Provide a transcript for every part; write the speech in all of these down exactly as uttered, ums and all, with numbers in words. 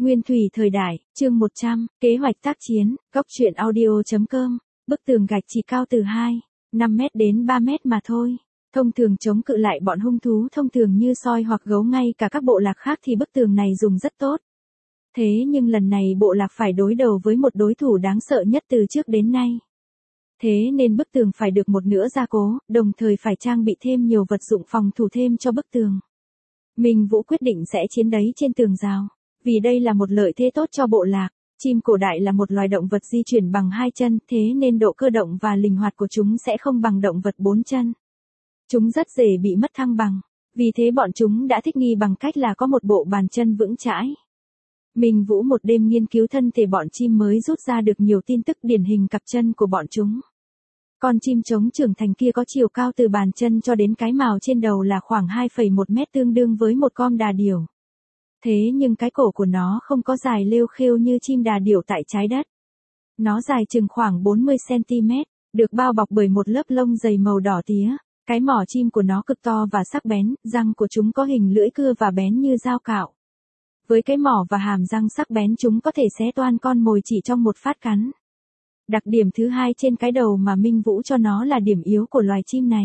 Nguyên thủy thời đại, chương một trăm, kế hoạch tác chiến, góc truyện audio.com, bức tường gạch chỉ cao từ hai, năm mét đến ba mét mà thôi. Thông thường chống cự lại bọn hung thú thông thường như soi hoặc gấu ngay cả các bộ lạc khác thì bức tường này dùng rất tốt. Thế nhưng lần này bộ lạc phải đối đầu với một đối thủ đáng sợ nhất từ trước đến nay. Thế nên bức tường phải được một nửa gia cố, đồng thời phải trang bị thêm nhiều vật dụng phòng thủ thêm cho bức tường. Minh Vũ quyết định sẽ chiến đấy trên tường rào. Vì đây là một lợi thế tốt cho bộ lạc, chim cổ đại là một loài động vật di chuyển bằng hai chân, thế nên độ cơ động và linh hoạt của chúng sẽ không bằng động vật bốn chân. Chúng rất dễ bị mất thăng bằng, vì thế bọn chúng đã thích nghi bằng cách là có một bộ bàn chân vững chãi. Minh Vũ một đêm nghiên cứu thân thể bọn chim mới rút ra được nhiều tin tức điển hình cặp chân của bọn chúng. Con chim trống trưởng thành kia có chiều cao từ bàn chân cho đến cái mào trên đầu là khoảng hai phẩy một mét tương đương với một con đà điểu. Thế nhưng cái cổ của nó không có dài lêu khêu như chim đà điểu tại trái đất. Nó dài chừng khoảng bốn mươi xăng ti mét, được bao bọc bởi một lớp lông dày màu đỏ tía. Cái mỏ chim của nó cực to và sắc bén, răng của chúng có hình lưỡi cưa và bén như dao cạo. Với cái mỏ và hàm răng sắc bén chúng có thể xé toan con mồi chỉ trong một phát cắn. Đặc điểm thứ hai trên cái đầu mà Minh Vũ cho nó là điểm yếu của loài chim này.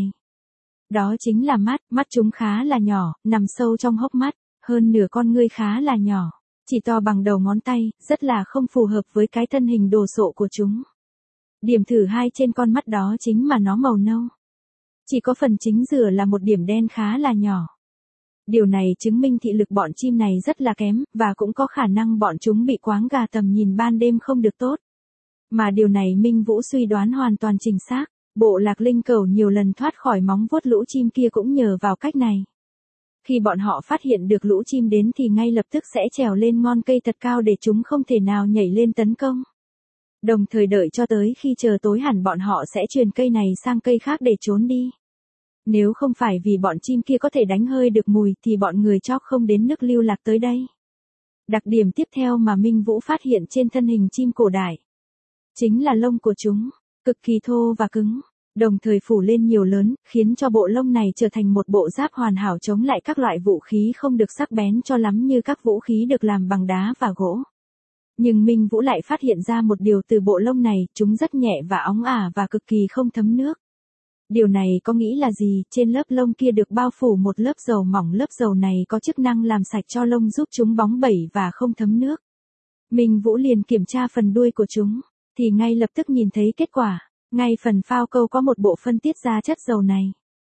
Đó chính là mắt, mắt chúng khá là nhỏ, nằm sâu trong hốc mắt, hơn nửa con ngươi khá là nhỏ, chỉ to bằng đầu ngón tay, rất là không phù hợp với cái thân hình đồ sộ của chúng. Điểm thứ hai trên con mắt đó chính mà nó màu nâu. Chỉ có phần chính giữa là một điểm đen khá là nhỏ. Điều này chứng minh thị lực bọn chim này rất là kém, và cũng có khả năng bọn chúng bị quáng gà tầm nhìn ban đêm không được tốt. Mà điều này Minh Vũ suy đoán hoàn toàn chính xác, bộ lạc linh cẩu nhiều lần thoát khỏi móng vuốt lũ chim kia cũng nhờ vào cách này. Khi bọn họ phát hiện được lũ chim đến thì ngay lập tức sẽ trèo lên ngọn cây thật cao để chúng không thể nào nhảy lên tấn công. Đồng thời đợi cho tới khi chờ tối hẳn bọn họ sẽ chuyển cây này sang cây khác để trốn đi. Nếu không phải vì bọn chim kia có thể đánh hơi được mùi thì bọn người chóc không đến nước lưu lạc tới đây. Đặc điểm tiếp theo mà Minh Vũ phát hiện trên thân hình chim cổ đại chính là lông của chúng, cực kỳ thô và cứng, đồng thời phủ lên nhiều lớn, khiến cho bộ lông này trở thành một bộ giáp hoàn hảo chống lại các loại vũ khí không được sắc bén cho lắm như các vũ khí được làm bằng đá và gỗ. Nhưng Minh Vũ lại phát hiện ra một điều từ bộ lông này, chúng rất nhẹ và óng ả và cực kỳ không thấm nước. Điều này có nghĩa là gì? Trên lớp lông kia được bao phủ một lớp dầu mỏng, lớp dầu này có chức năng làm sạch cho lông giúp chúng bóng bẩy và không thấm nước. Minh Vũ liền kiểm tra phần đuôi của chúng, thì ngay lập tức nhìn thấy kết quả, ngay phần phao câu có một bộ phân tiết ra chất dầu này.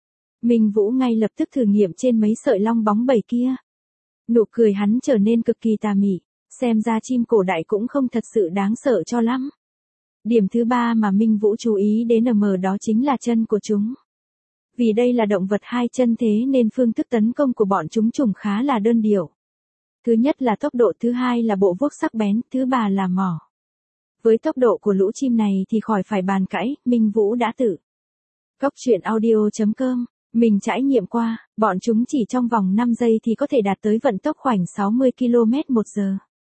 Minh Vũ ngay lập tức thử nghiệm trên mấy sợi lông bóng bẩy kia. Nụ cười hắn trở nên cực kỳ tà mị, xem ra chim cổ đại cũng không thật sự đáng sợ cho lắm. Điểm thứ ba mà Minh Vũ chú ý đến ở mờ đó chính là chân của chúng. Vì đây là động vật hai chân thế nên phương thức tấn công của bọn chúng trùng khá là đơn điệu. Thứ nhất là tốc độ, thứ hai là bộ vuốt sắc bén, thứ ba là mỏ. Với tốc độ của lũ chim này thì khỏi phải bàn cãi, Minh Vũ đã tự. Góc truyện audio.com, mình trải nghiệm qua, bọn chúng chỉ trong vòng năm giây thì có thể đạt tới vận tốc khoảng sáu mươi ki lô mét một giờ.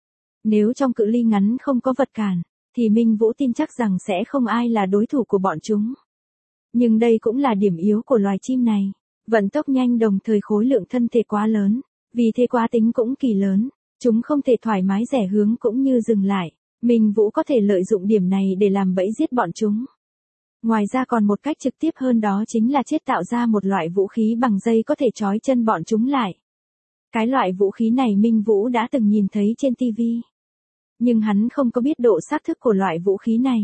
Nếu trong cự ly ngắn không có vật cản, thì Minh Vũ tin chắc rằng sẽ không ai là đối thủ của bọn chúng. Nhưng đây cũng là điểm yếu của loài chim này, vận tốc nhanh đồng thời khối lượng thân thể quá lớn, vì thế quá tính cũng kỳ lớn, chúng không thể thoải mái rẽ hướng cũng như dừng lại. Minh Vũ có thể lợi dụng điểm này để làm bẫy giết bọn chúng. Ngoài ra còn một cách trực tiếp hơn đó chính là chế tạo ra một loại vũ khí bằng dây có thể trói chân bọn chúng lại. Cái loại vũ khí này Minh Vũ đã từng nhìn thấy trên ti vi. Nhưng hắn không có biết độ xác thực của loại vũ khí này.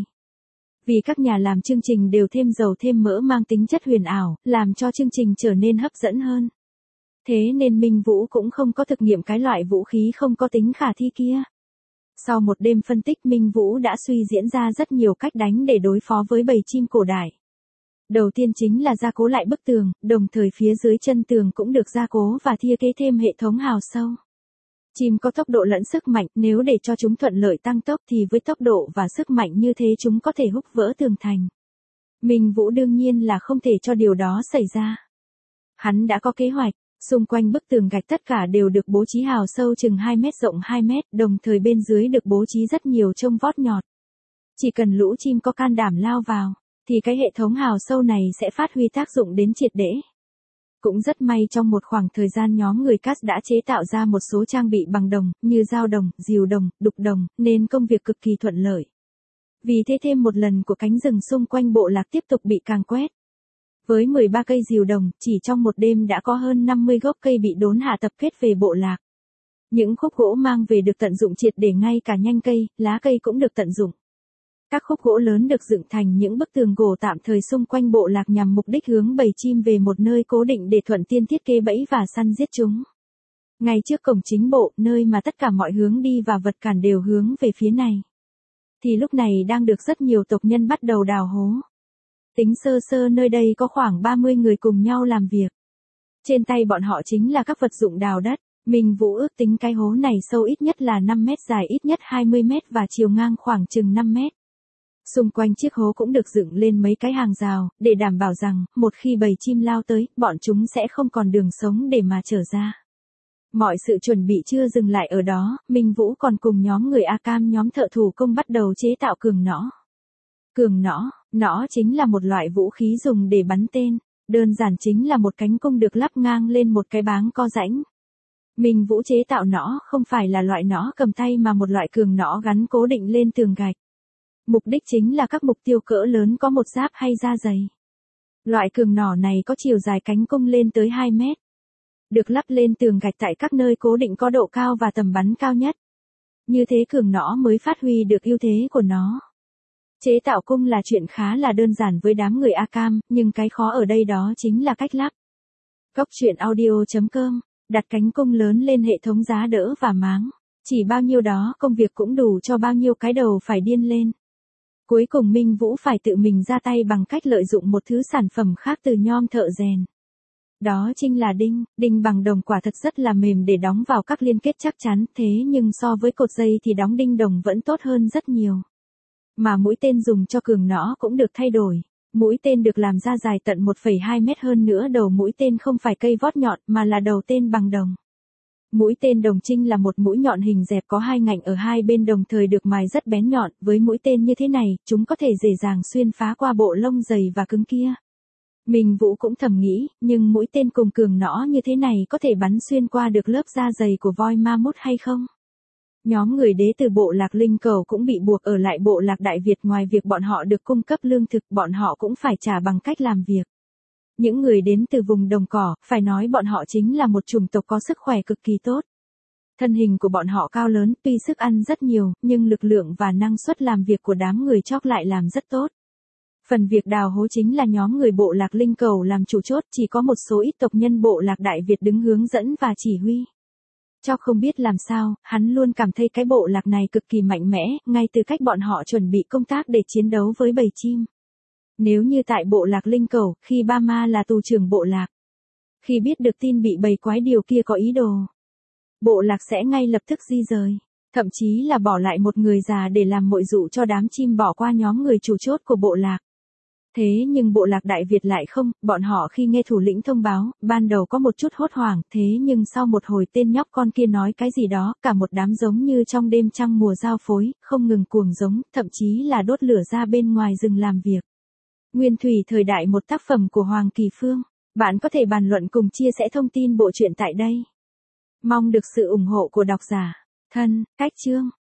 Vì các nhà làm chương trình đều thêm dầu thêm mỡ mang tính chất huyền ảo, làm cho chương trình trở nên hấp dẫn hơn. Thế nên Minh Vũ cũng không có thực nghiệm cái loại vũ khí không có tính khả thi kia. Sau một đêm phân tích Minh Vũ đã suy diễn ra rất nhiều cách đánh để đối phó với bầy chim cổ đại. Đầu tiên chính là gia cố lại bức tường, đồng thời phía dưới chân tường cũng được gia cố và thiết kế thêm hệ thống hào sâu. Chim có tốc độ lẫn sức mạnh, nếu để cho chúng thuận lợi tăng tốc thì với tốc độ và sức mạnh như thế chúng có thể húc vỡ tường thành. Minh Vũ đương nhiên là không thể cho điều đó xảy ra. Hắn đã có kế hoạch, xung quanh bức tường gạch tất cả đều được bố trí hào sâu chừng hai mét rộng hai mét, đồng thời bên dưới được bố trí rất nhiều chông vót nhọt. Chỉ cần lũ chim có can đảm lao vào, thì cái hệ thống hào sâu này sẽ phát huy tác dụng đến triệt để. Cũng rất may trong một khoảng thời gian nhóm người cát đã chế tạo ra một số trang bị bằng đồng, như dao đồng, rìu đồng, đục đồng, nên công việc cực kỳ thuận lợi. Vì thế thêm một lần của cánh rừng xung quanh bộ lạc tiếp tục bị càn quét. Với mười ba cây rìu đồng, chỉ trong một đêm đã có hơn năm mươi gốc cây bị đốn hạ tập kết về bộ lạc. Những khúc gỗ mang về được tận dụng triệt để, ngay cả nhánh cây, lá cây cũng được tận dụng. Các khúc gỗ lớn được dựng thành những bức tường gỗ tạm thời xung quanh bộ lạc nhằm mục đích hướng bầy chim về một nơi cố định để thuận tiện thiết kế bẫy và săn giết chúng. Ngay trước cổng chính bộ, nơi mà tất cả mọi hướng đi và vật cản đều hướng về phía này, thì lúc này đang được rất nhiều tộc nhân bắt đầu đào hố. Tính sơ sơ nơi đây có khoảng ba mươi người cùng nhau làm việc. Trên tay bọn họ chính là các vật dụng đào đất. Minh Vũ ước tính cái hố này sâu ít nhất là năm mét, dài ít nhất hai mươi mét và chiều ngang khoảng chừng năm mét. Xung quanh chiếc hố cũng được dựng lên mấy cái hàng rào, để đảm bảo rằng, một khi bầy chim lao tới, bọn chúng sẽ không còn đường sống để mà trở ra. Mọi sự chuẩn bị chưa dừng lại ở đó, Minh Vũ còn cùng nhóm người A Cam, nhóm thợ thủ công bắt đầu chế tạo cường nõ. Cường nõ, nõ chính là một loại vũ khí dùng để bắn tên, đơn giản chính là một cánh cung được lắp ngang lên một cái báng co rãnh. Minh Vũ chế tạo nõ không phải là loại nõ cầm tay mà một loại cường nõ gắn cố định lên tường gạch. Mục đích chính là các mục tiêu cỡ lớn có một giáp hay da dày. Loại cường nỏ này có chiều dài cánh cung lên tới hai mét. Được lắp lên tường gạch tại các nơi cố định có độ cao và tầm bắn cao nhất. Như thế cường nõ mới phát huy được ưu thế của nó. Chế tạo cung là chuyện khá là đơn giản với đám người A Cam, nhưng cái khó ở đây đó chính là cách lắp. Góc truyện audio chấm com, đặt cánh cung lớn lên hệ thống giá đỡ và máng. Chỉ bao nhiêu đó công việc cũng đủ cho bao nhiêu cái đầu phải điên lên. Cuối cùng Minh Vũ phải tự mình ra tay bằng cách lợi dụng một thứ sản phẩm khác từ nhom thợ rèn. Đó chính là đinh, đinh bằng đồng quả thật rất là mềm để đóng vào các liên kết chắc chắn, thế nhưng so với cột dây thì đóng đinh đồng vẫn tốt hơn rất nhiều. Mà mũi tên dùng cho cường nõ cũng được thay đổi. Mũi tên được làm ra dài tận một phẩy hai mét, hơn nữa đầu mũi tên không phải cây vót nhọn mà là đầu tên bằng đồng. Mũi tên đồng trinh là một mũi nhọn hình dẹp có hai ngạnh ở hai bên đồng thời được mài rất bén nhọn, với mũi tên như thế này, chúng có thể dễ dàng xuyên phá qua bộ lông dày và cứng kia. Minh Vũ cũng thầm nghĩ, nhưng mũi tên cùng cường nõ như thế này có thể bắn xuyên qua được lớp da dày của voi ma mút hay không? Nhóm người đế từ bộ lạc Linh Cầu cũng bị buộc ở lại bộ lạc Đại Việt, ngoài việc bọn họ được cung cấp lương thực, bọn họ cũng phải trả bằng cách làm việc. Những người đến từ vùng đồng cỏ, phải nói bọn họ chính là một chủng tộc có sức khỏe cực kỳ tốt. Thân hình của bọn họ cao lớn, tuy sức ăn rất nhiều, nhưng lực lượng và năng suất làm việc của đám người Chóc lại làm rất tốt. Phần việc đào hố chính là nhóm người bộ lạc Linh Cầu làm chủ chốt, chỉ có một số ít tộc nhân bộ lạc Đại Việt đứng hướng dẫn và chỉ huy. Chóc không biết làm sao, hắn luôn cảm thấy cái bộ lạc này cực kỳ mạnh mẽ, ngay từ cách bọn họ chuẩn bị công tác để chiến đấu với bầy chim. Nếu như tại bộ lạc Linh Cầu, khi Ba Ma là tù trưởng bộ lạc, khi biết được tin bị bầy quái điều kia có ý đồ, bộ lạc sẽ ngay lập tức di rời, thậm chí là bỏ lại một người già để làm mồi dụ cho đám chim bỏ qua nhóm người chủ chốt của bộ lạc. Thế nhưng bộ lạc Đại Việt lại không, bọn họ khi nghe thủ lĩnh thông báo, ban đầu có một chút hốt hoảng, thế nhưng sau một hồi tên nhóc con kia nói cái gì đó, cả một đám giống như trong đêm trăng mùa giao phối, không ngừng cuồng giống, thậm chí là đốt lửa ra bên ngoài rừng làm việc. Nguyên thủy thời đại, một tác phẩm của Hoàng Kỳ Phương. Bạn có thể bàn luận cùng chia sẻ thông tin bộ truyện tại đây. Mong được sự ủng hộ của độc giả. Thân, cách chương.